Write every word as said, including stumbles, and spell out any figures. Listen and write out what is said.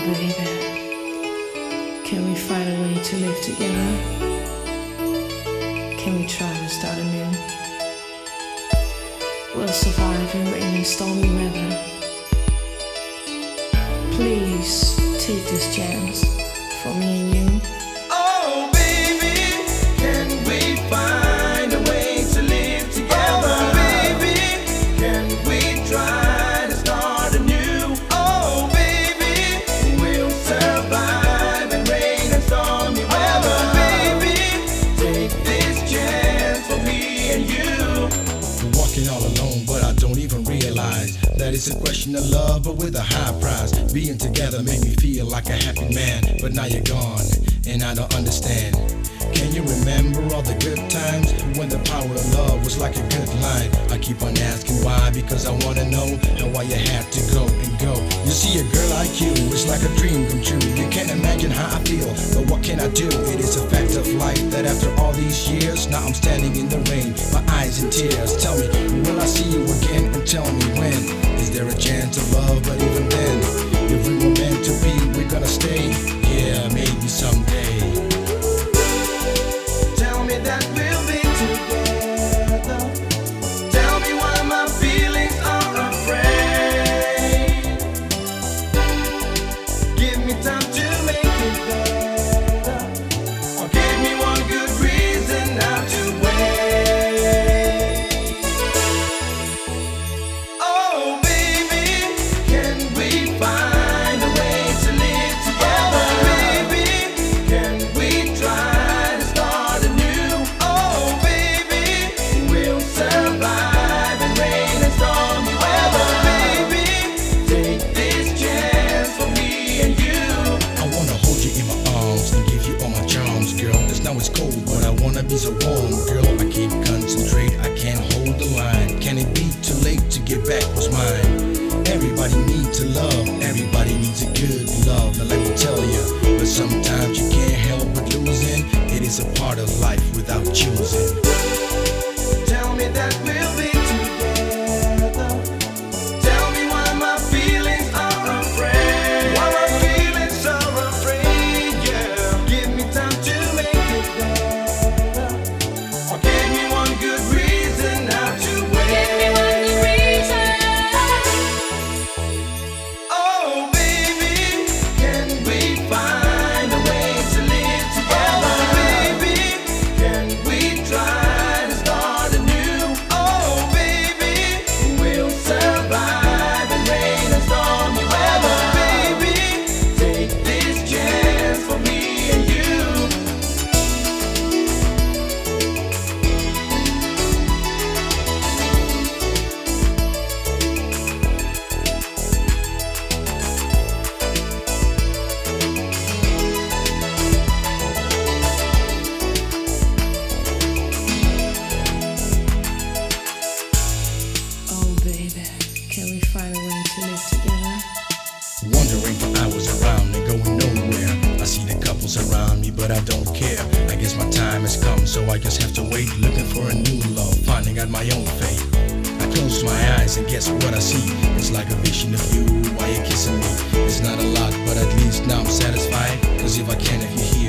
baby, can we find a way to live together? Can we try to start anew? We'll survive in rain and stormy weather. Please take this chance for me and you. Oh baby, can we find a way to live together? Oh baby, can we try to start anew? Oh baby, we'll survive in rain and stormy weather. Oh baby, take this chance for me and you. We're walking all alone, but I don't even realize that it's a question of love, but with a high price. Being together made me feel like a happy man, but now you're gone, and I don't understand. Can you remember all the good times when the power of love was like a good line? I keep on asking why, because I wanna know, and why you had to go and go. You see, a girl like you, it's like a dream come true. You can't imagine how I feel, but what can I do? It is a fact of life that after all these years, now I'm standing in the rain, my eyes in tears. Tell me, will I see you again, and tell me when? Is there a chance of love? But even then, if we were meant to be, we're gonna stay. Yeah, maybe someday. Tell me that we'll be together. Tell me why my feelings are afraid. Give me time to make it better, or give me one good reason not to wait. Oh baby, can we find a way to live together? Oh baby, can we try to start anew? Oh baby, we'll survive in rain and stormy weather. Oh baby, take this chance for me and you. I wanna hold you in my arms and give you all my charms, girl. Cause now it's cold, but I wanna be so warm, girl. I can't concentrate, I can't hold the line. Can it be too late to get back what's mine? Everybody needs a love, everybody needs a good love. Now let me tell you, but sometimes you can't help but losing. It is a part of life without choosing. Tell me that we'll be together. Tell me why my feelings are afraid. Why my feelings are afraid, yeah. Give me time to make it better, or give me one good reason not to wait. Give me one good reason. Oh baby, can we find a way to live together? Oh baby, can we try to start anew? Oh baby, we'll survive in rain and stormy weather. Oh baby, take this chance for me and you. Oh baby, can we find a way to live together? Wondering for hours around and going nowhere. I see the couples around me, but I don't care. I guess my time has come, so I just have to wait. Looking for a new love, finding out my own fate. I close my eyes and guess what I see? It's like a vision of you while you're kissing me. It's not a lot, but at least now I'm satisfied. Cause if I can, if you're here,